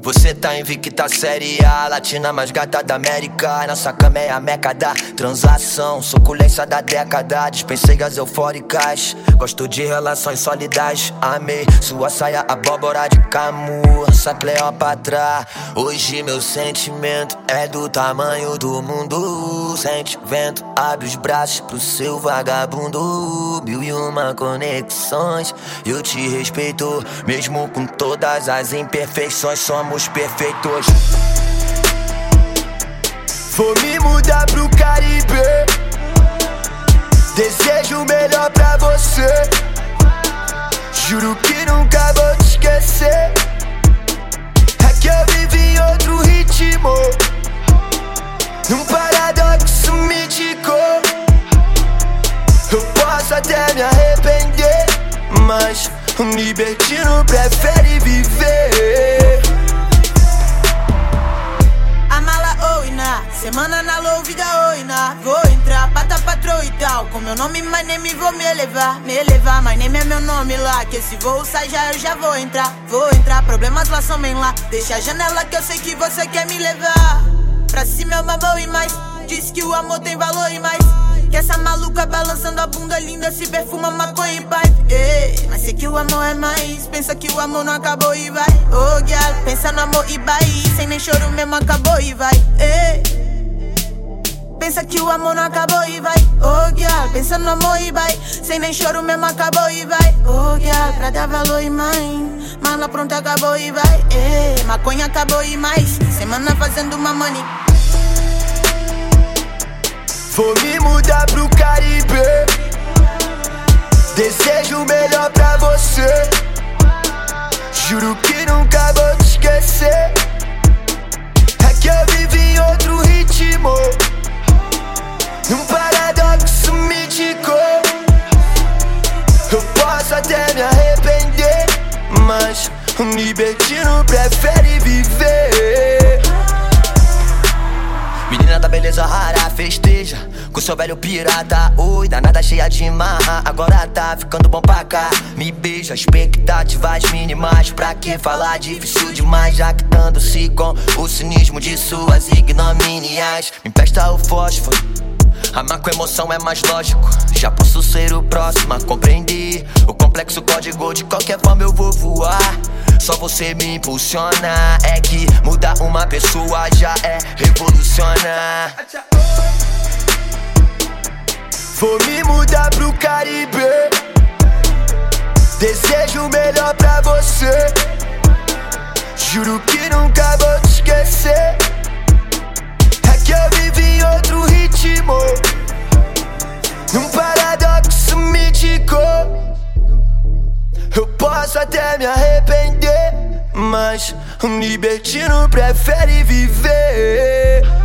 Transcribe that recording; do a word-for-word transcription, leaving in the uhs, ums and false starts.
Você tá invicta série A, latina mais gata da América. Nossa cama é a meca da transação, suculência da década. Dispensei as eufóricas, gosto de relações sólidas. Amei sua saia abóbora de Camus, essa Cleópatra. Hoje meu sentimento é do tamanho do mundo. Sente vento, abre os braços pro seu vagabundo. Mil e uma conexões, eu te respeito, mesmo com todas as imperfeições. Somos perfeitos. Vou me mudar pro Caribe, desejo o melhor pra você. Juro que nunca vou te esquecer. É que eu vivi em outro ritmo, num paradoxo mítico. Eu posso até me arrepender, mas um libertino prefere viver. Semana na low, vida oina. Vou entrar, pata patrô e tal. Com meu nome, my name, vou me elevar. Me elevar, my name é meu nome lá. Que esse voo sai já, eu já vou entrar. Vou entrar, problemas lá são bem lá. Deixa a janela que eu sei que você quer me levar. Pra cima eu babou e mais. Diz que o amor tem valor e mais. Que essa maluca balançando a bunda linda se perfuma maconha e pipe. Ei, mas sei que o amor é mais. Pensa que o amor não acabou e vai. Oh, girl, pensa no amor e vai. Sem nem choro mesmo acabou e vai. Ei, pensa que o amor não acabou e vai. Oh, girl, pensa no amor e vai. Sem nem choro mesmo acabou e vai. Oh, girl, pra dar valor e mãe. Mala pronta acabou e vai. Ei, maconha acabou e mais. Semana fazendo uma money. Vou me mudar pro Caribe, desejo o melhor pra você. Juro que nunca vou te esquecer. É que eu vivi em outro ritmo, num paradoxo mítico. Eu posso até me arrepender, mas um libertino prefere viver. Menina da beleza rara, festeja com seu velho pirata. Oi, danada cheia de marra, agora tá ficando bom pra cá. Me beija, expectativas mínimas. Pra que falar difícil demais, jactando-se com o cinismo de suas ignomínias. Me empresta o fósforo, amar com emoção é mais lógico. Já posso ser o próximo a compreender o complexo código. De qualquer forma eu vou voar, só você me impulsiona. É que mudar uma pessoa já é revolucionar. Vou me mudar pro Caribe, desejo o melhor pra você. Juro que nunca vou te esquecer. É que eu vivi em outro ritmo, num paradoxo mítico. Eu posso até me arrepender, mas um libertino prefere viver.